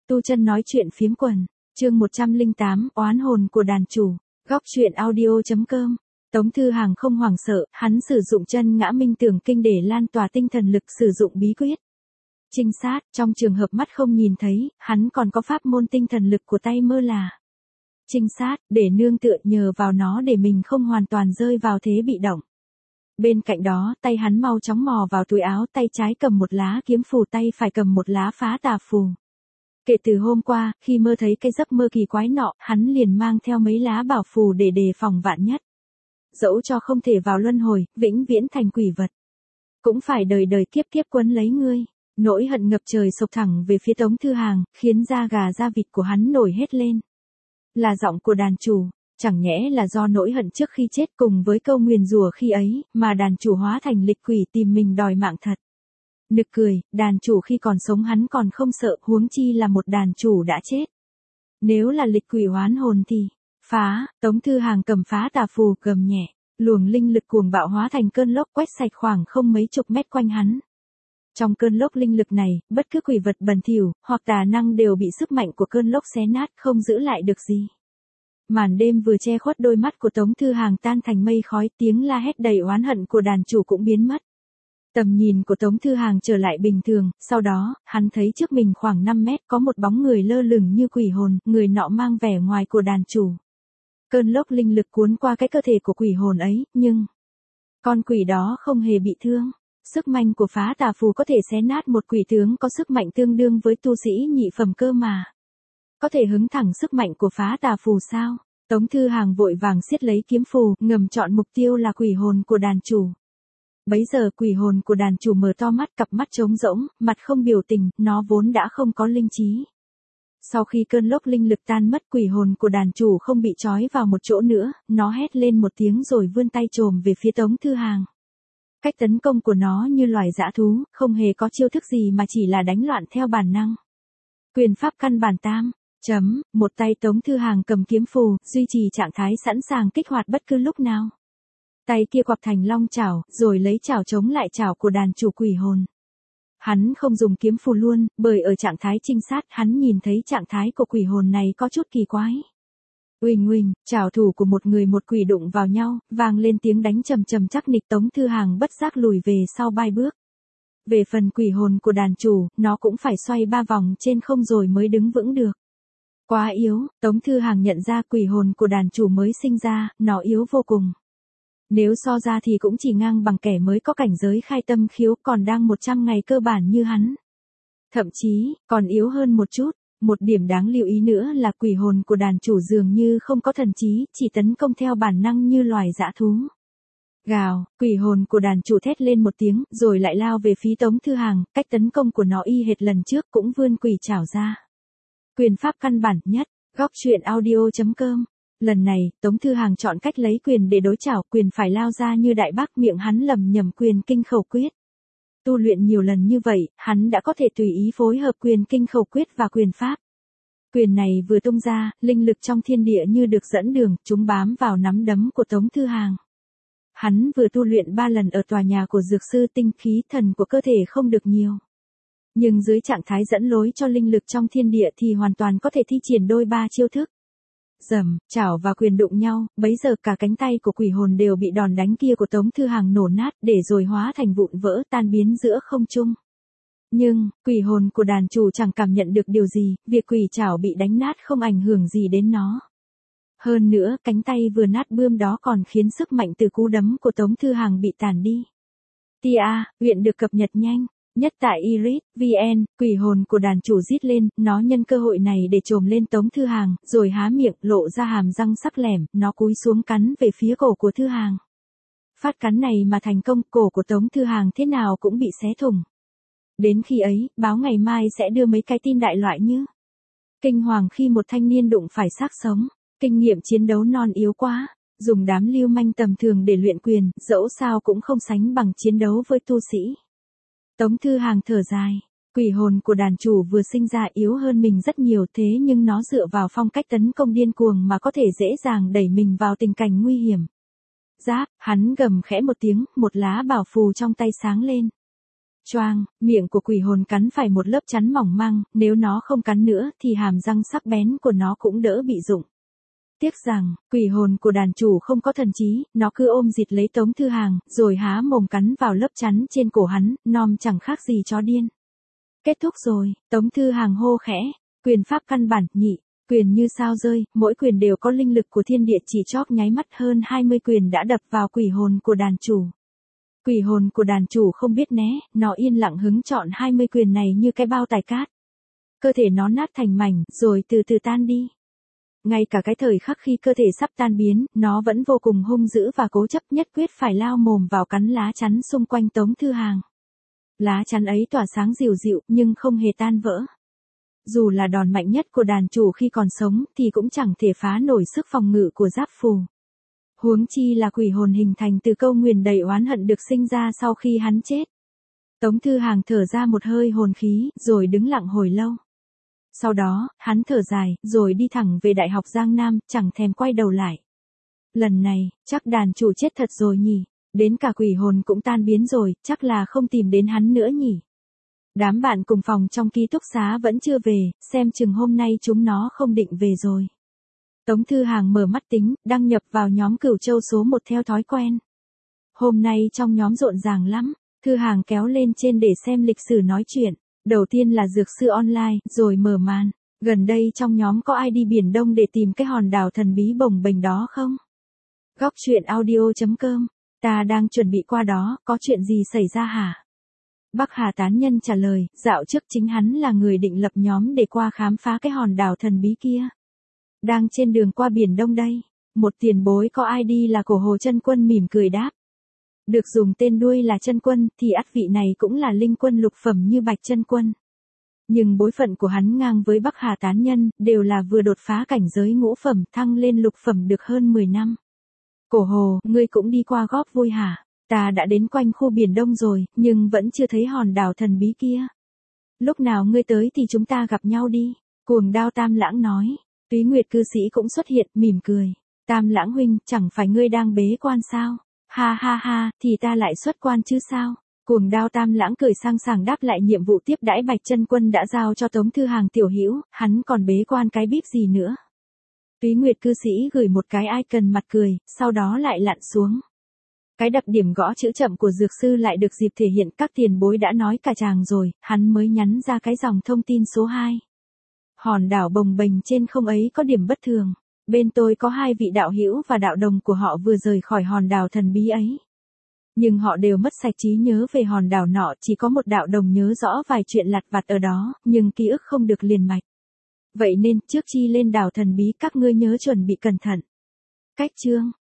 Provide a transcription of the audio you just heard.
Tu Chân nói chuyện phiếm quần, chương 108, oán hồn của đàn chủ, góc truyện audio.com. Tống Thư Hàng không hoảng sợ, hắn sử dụng chân ngã minh tưởng kinh để lan tỏa tinh thần lực, sử dụng bí quyết trinh sát, trong trường hợp mắt không nhìn thấy, hắn còn có pháp môn tinh thần lực của tay mơ là trinh sát, để nương tựa nhờ vào nó để mình không hoàn toàn rơi vào thế bị động. Bên cạnh đó, tay hắn mau chóng mò vào túi áo, tay trái cầm một lá kiếm phù, tay phải cầm một lá phá tà phù. Kể từ hôm qua, khi mơ thấy cái giấc mơ kỳ quái nọ, hắn liền mang theo mấy lá bảo phù để đề phòng vạn nhất. Dẫu cho không thể vào luân hồi, vĩnh viễn thành quỷ vật, cũng phải đời đời kiếp kiếp quấn lấy ngươi. Nỗi hận ngập trời sộc thẳng về phía Tống Thư Hàng, khiến da gà da vịt của hắn nổi hết lên. Là giọng của đàn chủ, chẳng nhẽ là do nỗi hận trước khi chết cùng với câu nguyền rủa khi ấy, mà đàn chủ hóa thành lịch quỷ tìm mình đòi mạng thật. Nực cười, đàn chủ khi còn sống hắn còn không sợ, huống chi là một đàn chủ đã chết. Nếu là lịch quỷ oán hồn thì, phá, Tống Thư Hàng cầm phá tà phù, gầm nhẹ, luồng linh lực cuồng bạo hóa thành cơn lốc quét sạch khoảng không mấy chục mét quanh hắn. Trong cơn lốc linh lực này, bất cứ quỷ vật bẩn thỉu hoặc tà năng đều bị sức mạnh của cơn lốc xé nát, không giữ lại được gì. Màn đêm vừa che khuất đôi mắt của Tống Thư Hàng tan thành mây khói, tiếng la hét đầy oán hận của đàn chủ cũng biến mất. Tầm nhìn của Tống Thư Hàng trở lại bình thường, sau đó, hắn thấy trước mình khoảng 5 mét có một bóng người lơ lửng như quỷ hồn, người nọ mang vẻ ngoài của đàn chủ. Cơn lốc linh lực cuốn qua cái cơ thể của quỷ hồn ấy, nhưng con quỷ đó không hề bị thương. Sức mạnh của phá tà phù có thể xé nát một quỷ tướng có sức mạnh tương đương với tu sĩ nhị phẩm cơ mà. Có thể hứng thẳng sức mạnh của phá tà phù sao? Tống Thư Hàng vội vàng siết lấy kiếm phù, ngầm chọn mục tiêu là quỷ hồn của đàn chủ. Bấy giờ quỷ hồn của đàn chủ mở to mắt, cặp mắt trống rỗng, mặt không biểu tình, nó vốn đã không có linh trí. Sau khi cơn lốc linh lực tan mất, quỷ hồn của đàn chủ không bị trói vào một chỗ nữa, nó hét lên một tiếng rồi vươn tay chồm về phía Tống Thư Hàng. Cách tấn công của nó như loài dã thú, không hề có chiêu thức gì mà chỉ là đánh loạn theo bản năng. Quyền pháp căn bản tam. Một tay Tống Thư Hàng cầm kiếm phù, duy trì trạng thái sẵn sàng kích hoạt bất cứ lúc nào. Tay kia quặp thành long chảo, rồi lấy chảo chống lại chảo của đàn chủ quỷ hồn. Hắn không dùng kiếm phù luôn, bởi ở trạng thái trinh sát hắn nhìn thấy trạng thái của quỷ hồn này có chút kỳ quái. Uỳnh uỳnh, chảo thủ của một người một quỷ đụng vào nhau, vang lên tiếng đánh trầm trầm chắc nịch. Tống Thư Hàng bất giác lùi về sau 3 bước. Về phần quỷ hồn của đàn chủ, nó cũng phải xoay 3 vòng trên không rồi mới đứng vững được. Quá yếu, Tống Thư Hàng nhận ra quỷ hồn của đàn chủ mới sinh ra, nó yếu vô cùng. Nếu so ra thì cũng chỉ ngang bằng kẻ mới có cảnh giới khai tâm khiếu, còn đang 100 ngày cơ bản như hắn. Thậm chí, còn yếu hơn một chút. Một điểm đáng lưu ý nữa là quỷ hồn của đàn chủ dường như không có thần trí, chỉ tấn công theo bản năng như loài dã thú. Gào, quỷ hồn của đàn chủ thét lên một tiếng, rồi lại lao về phía Tống Thư Hàng, cách tấn công của nó y hệt lần trước, cũng vươn quỷ chảo ra. Quyền pháp căn bản nhất, góc truyện audio.com. Lần này, Tống Thư Hàng chọn cách lấy quyền để đối chảo, quyền phải lao ra như đại bác, miệng hắn lẩm nhẩm quyền kinh khẩu quyết. Tu luyện nhiều lần như vậy, hắn đã có thể tùy ý phối hợp quyền kinh khẩu quyết và quyền pháp. Quyền này vừa tung ra, linh lực trong thiên địa như được dẫn đường, chúng bám vào nắm đấm của Tống Thư Hàng. Hắn vừa tu luyện 3 lần ở tòa nhà của dược sư, tinh khí thần của cơ thể không được nhiều. Nhưng dưới trạng thái dẫn lối cho linh lực trong thiên địa thì hoàn toàn có thể thi triển đôi 3 chiêu thức. Dầm, chảo và quyền đụng nhau, bấy giờ cả cánh tay của quỷ hồn đều bị đòn đánh kia của Tống Thư Hàng nổ nát, để rồi hóa thành vụn vỡ tan biến giữa không trung. Nhưng, quỷ hồn của đàn chủ chẳng cảm nhận được điều gì, việc quỷ chảo bị đánh nát không ảnh hưởng gì đến nó. Hơn nữa, cánh tay vừa nát bươm đó còn khiến sức mạnh từ cú đấm của Tống Thư Hàng bị tàn đi. Tia, huyện được cập nhật nhanh. Nhất tại Iris, VN, quỷ hồn của đàn chủ rít lên, nó nhân cơ hội này để trồm lên Tống Thư Hàng, rồi há miệng, lộ ra hàm răng sắc lẻm, nó cúi xuống cắn về phía cổ của Thư Hàng. Phát cắn này mà thành công, cổ của Tống Thư Hàng thế nào cũng bị xé thủng. Đến khi ấy, báo ngày mai sẽ đưa mấy cái tin đại loại như kinh hoàng khi một thanh niên đụng phải xác sống, kinh nghiệm chiến đấu non yếu quá, dùng đám lưu manh tầm thường để luyện quyền, dẫu sao cũng không sánh bằng chiến đấu với tu sĩ. Tống Thư Hàng thở dài, quỷ hồn của đàn chủ vừa sinh ra yếu hơn mình rất nhiều, thế nhưng nó dựa vào phong cách tấn công điên cuồng mà có thể dễ dàng đẩy mình vào tình cảnh nguy hiểm. Giáp, hắn gầm khẽ một tiếng, một lá bảo phù trong tay sáng lên. Choang, miệng của quỷ hồn cắn phải một lớp chắn mỏng măng, nếu nó không cắn nữa thì hàm răng sắc bén của nó cũng đỡ bị rụng. Tiếc rằng, quỷ hồn của đàn chủ không có thần trí, nó cứ ôm dịt lấy Tống Thư Hàng, rồi há mồm cắn vào lớp chắn trên cổ hắn, nom chẳng khác gì chó điên. Kết thúc rồi, Tống Thư Hàng hô khẽ, quyền pháp căn bản, nhị, quyền như sao rơi, mỗi quyền đều có linh lực của thiên địa, chỉ chóp nháy mắt hơn 20 quyền đã đập vào quỷ hồn của đàn chủ. Quỷ hồn của đàn chủ không biết né, nó yên lặng hứng chọn 20 quyền này như cái bao tải cát. Cơ thể nó nát thành mảnh, rồi từ từ tan đi. Ngay cả cái thời khắc khi cơ thể sắp tan biến, nó vẫn vô cùng hung dữ và cố chấp, nhất quyết phải lao mồm vào cắn lá chắn xung quanh Tống Thư Hàng. Lá chắn ấy tỏa sáng dịu dịu, nhưng không hề tan vỡ. Dù là đòn mạnh nhất của đàn chủ khi còn sống, thì cũng chẳng thể phá nổi sức phòng ngự của giáp phù. Huống chi là quỷ hồn hình thành từ câu nguyền đầy oán hận được sinh ra sau khi hắn chết. Tống Thư Hàng thở ra một hơi hồn khí, rồi đứng lặng hồi lâu. Sau đó, hắn thở dài, rồi đi thẳng về Đại học Giang Nam, chẳng thèm quay đầu lại. Lần này, chắc đàn chủ chết thật rồi nhỉ, đến cả quỷ hồn cũng tan biến rồi, chắc là không tìm đến hắn nữa nhỉ. Đám bạn cùng phòng trong ký túc xá vẫn chưa về, xem chừng hôm nay chúng nó không định về rồi. Tống Thư Hàng mở mắt tính, đăng nhập vào nhóm Cửu Châu số 1 theo thói quen. Hôm nay trong nhóm rộn ràng lắm, Thư Hàng kéo lên trên để xem lịch sử nói chuyện. Đầu tiên là dược sư online, rồi mở màn. Gần đây trong nhóm có ai đi Biển Đông để tìm cái hòn đảo thần bí bồng bềnh đó không? Góc truyện audio.com. Ta đang chuẩn bị qua đó, có chuyện gì xảy ra hả? Bắc Hà Tán Nhân trả lời, dạo trước chính hắn là người định lập nhóm để qua khám phá cái hòn đảo thần bí kia. Đang trên đường qua Biển Đông đây. Một tiền bối có ID là Cổ Hồ Chân Quân mỉm cười đáp. Được dùng tên đuôi là Chân Quân, thì ắt vị này cũng là linh quân lục phẩm như Bạch Chân Quân. Nhưng bối phận của hắn ngang với Bắc Hà Tán Nhân, đều là vừa đột phá cảnh giới ngũ phẩm, thăng lên lục phẩm được hơn 10 năm. Cổ Hồ, ngươi cũng đi qua góp vui hả? Ta đã đến quanh khu Biển Đông rồi, nhưng vẫn chưa thấy hòn đảo thần bí kia. Lúc nào ngươi tới thì chúng ta gặp nhau đi. Cuồng Đao Tam Lãng nói. Túy Nguyệt cư sĩ cũng xuất hiện, mỉm cười. Tam Lãng huynh, chẳng phải ngươi đang bế quan sao? Ha ha ha, thì ta lại xuất quan chứ sao? Cuồng Đao Tam Lãng cười sang sảng đáp lại nhiệm vụ tiếp đãi Bạch Chân Quân đã giao cho Tống Thư Hàng tiểu hữu, hắn còn bế quan cái bíp gì nữa. Túy Nguyệt cư sĩ gửi một cái icon mặt cười, sau đó lại lặn xuống. Cái đặc điểm gõ chữ chậm của dược sư lại được dịp thể hiện, các tiền bối đã nói cả chàng rồi, hắn mới nhắn ra cái dòng thông tin số 2. Hòn đảo bồng bềnh trên không ấy có điểm bất thường. Bên tôi có 2 vị đạo hữu và đạo đồng của họ vừa rời khỏi hòn đảo thần bí ấy. Nhưng họ đều mất sạch trí nhớ về hòn đảo nọ, chỉ có một đạo đồng nhớ rõ vài chuyện lặt vặt ở đó, nhưng ký ức không được liền mạch. Vậy nên, trước khi lên đảo thần bí các ngươi nhớ chuẩn bị cẩn thận. Cách chương